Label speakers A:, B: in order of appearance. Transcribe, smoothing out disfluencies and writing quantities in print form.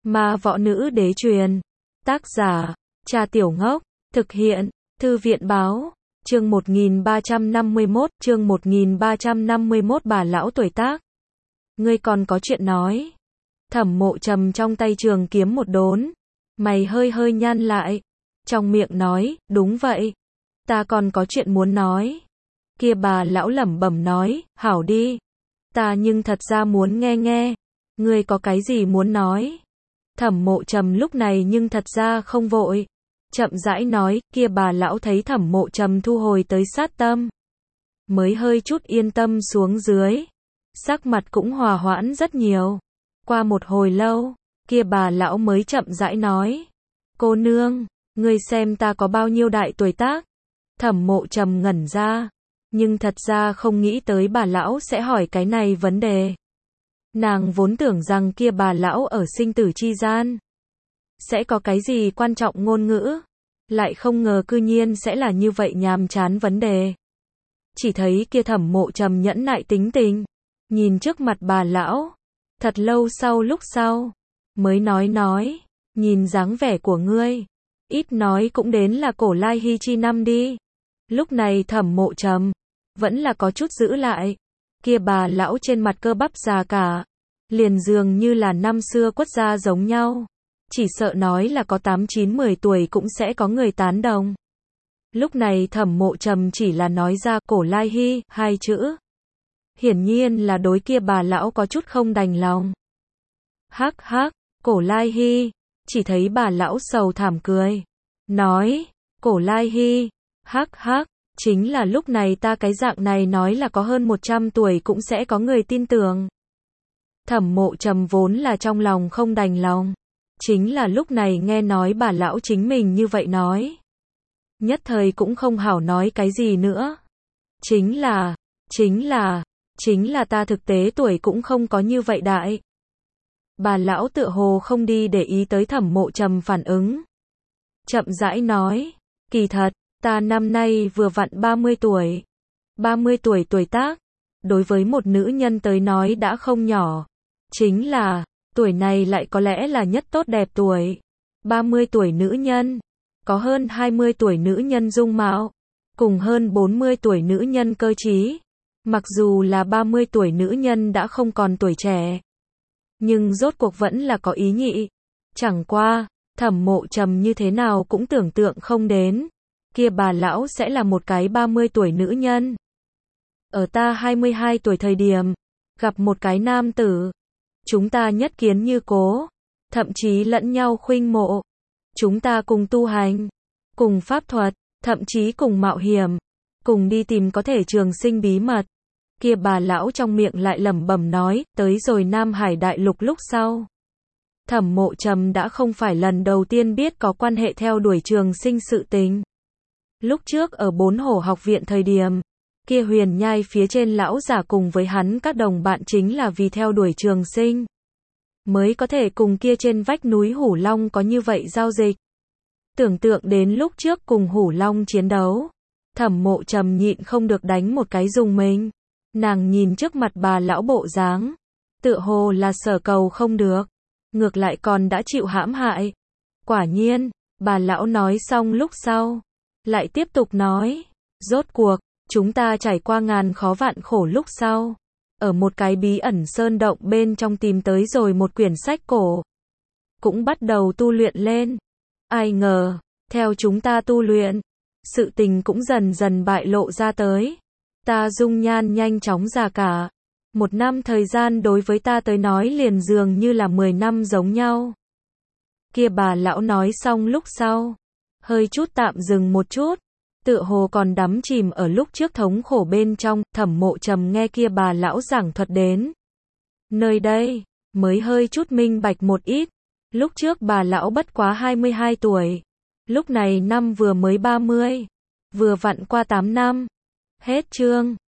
A: Ma võ nữ đế truyền. Tác giả, Trà Tiểu Ngốc. Thực hiện, Thư viện báo. Chương 1351, bà lão tuổi tác. Ngươi còn có chuyện nói. Thẩm Mộ Trầm trong tay trường kiếm một đốn. Mày hơi hơi nhăn lại. Trong miệng nói, đúng vậy. Ta còn có chuyện muốn nói. Kia bà lão lẩm bẩm nói, hảo đi. Ta nhưng thật ra muốn nghe nghe. Ngươi có cái gì muốn nói? Thẩm Mộ Trầm lúc này nhưng thật ra không vội. Chậm rãi nói, kia bà lão thấy Thẩm Mộ Trầm thu hồi tới sát tâm. Mới hơi chút yên tâm xuống dưới. Sắc mặt cũng hòa hoãn rất nhiều. Qua một hồi lâu, kia bà lão mới chậm rãi nói. Cô nương, ngươi xem ta có bao nhiêu đại tuổi tác? Thẩm Mộ Trầm ngẩn ra. Nhưng thật ra không nghĩ tới bà lão sẽ hỏi cái này vấn đề. Nàng vốn tưởng rằng kia bà lão ở sinh tử chi gian. Sẽ có cái gì quan trọng ngôn ngữ. Lại không ngờ cư nhiên sẽ là như vậy nhàm chán vấn đề. Chỉ thấy kia Thẩm Mộ Trầm nhẫn nại tính tình. Nhìn trước mặt bà lão. Thật lâu lúc sau. Mới nói. Nhìn dáng vẻ của ngươi. Ít nói cũng đến là cổ lai hy chi năm đi. Lúc này Thẩm Mộ Trầm. Vẫn là có chút giữ lại. Kia bà lão trên mặt cơ bắp già cả. Liền dường như là năm xưa quất gia giống nhau. Chỉ sợ nói là có 8, 9, 10 tuổi cũng sẽ có người tán đồng. Lúc này Thẩm Mộ Trầm chỉ là nói ra cổ lai hy, 2 chữ. Hiển nhiên là đối kia bà lão có chút không đành lòng. Hắc, cổ lai hy. Chỉ thấy bà lão sầu thảm cười. Nói, cổ lai hy, hắc. Chính là lúc này ta cái dạng này nói là có hơn 100 tuổi cũng sẽ có người tin tưởng. Thẩm Mộ Trầm vốn là trong lòng không đành lòng. Chính là lúc này nghe nói bà lão chính mình như vậy nói. Nhất thời cũng không hảo nói cái gì nữa. Chính là ta thực tế tuổi cũng không có như vậy đại. Bà lão tựa hồ không đi để ý tới Thẩm Mộ Trầm phản ứng. Chậm rãi nói, kỳ thật, ta năm nay vừa vặn 30 tuổi. 30 tuổi tuổi tác, đối với một nữ nhân tới nói đã không nhỏ. Chính là, tuổi này lại có lẽ là nhất tốt đẹp tuổi. 30 tuổi nữ nhân, có hơn 20 tuổi nữ nhân dung mạo, cùng hơn 40 tuổi nữ nhân cơ trí. Mặc dù là 30 tuổi nữ nhân đã không còn tuổi trẻ, nhưng rốt cuộc vẫn là có ý nhị. Chẳng qua, Thẩm Mộ Trầm như thế nào cũng tưởng tượng không đến. Kia bà lão sẽ là một cái 30 tuổi nữ nhân. Ở ta 22 tuổi thời điểm, gặp một cái nam tử. Chúng ta nhất kiến như cố, thậm chí lẫn nhau khuynh mộ. Chúng ta cùng tu hành, cùng pháp thuật, thậm chí cùng mạo hiểm, cùng đi tìm có thể trường sinh bí mật. Kia bà lão trong miệng lại lẩm bẩm nói, tới rồi Nam Hải Đại Lục lúc sau. Thẩm Mộ Trầm đã không phải lần đầu tiên biết có quan hệ theo đuổi trường sinh sự tình. Lúc trước ở 4 Hổ học viện thời điểm, kia Huyền Nhai phía trên lão giả cùng với hắn các đồng bạn chính là vì theo đuổi trường sinh. Mới có thể cùng kia trên vách núi Hủ Long có như vậy giao dịch. Tưởng tượng đến lúc trước cùng Hủ Long chiến đấu. Thẩm Mộ Trầm nhịn không được đánh một cái dùng mình. Nàng nhìn trước mặt bà lão bộ dáng. Tựa hồ là sở cầu không được. Ngược lại còn đã chịu hãm hại. Quả nhiên, bà lão nói xong lúc sau. Lại tiếp tục nói. Rốt cuộc, chúng ta trải qua ngàn khó vạn khổ lúc sau. Ở một cái bí ẩn sơn động bên trong tìm tới rồi một quyển sách cổ. Cũng bắt đầu tu luyện lên. Ai ngờ, theo chúng ta tu luyện, sự tình cũng dần dần bại lộ ra tới. Ta dung nhan nhanh chóng già cả. 1 năm thời gian đối với ta tới nói liền dường như là 10 năm giống nhau. Kia bà lão nói xong lúc sau. Hơi chút tạm dừng một chút. Tựa hồ còn đắm chìm ở lúc trước thống khổ bên trong. Thẩm Mộ Trầm nghe kia bà lão giảng thuật đến. Nơi đây, mới hơi chút minh bạch một ít. Lúc trước bà lão bất quá 22 tuổi. Lúc này năm vừa mới 30. Vừa vặn qua 8 năm. Hết chương.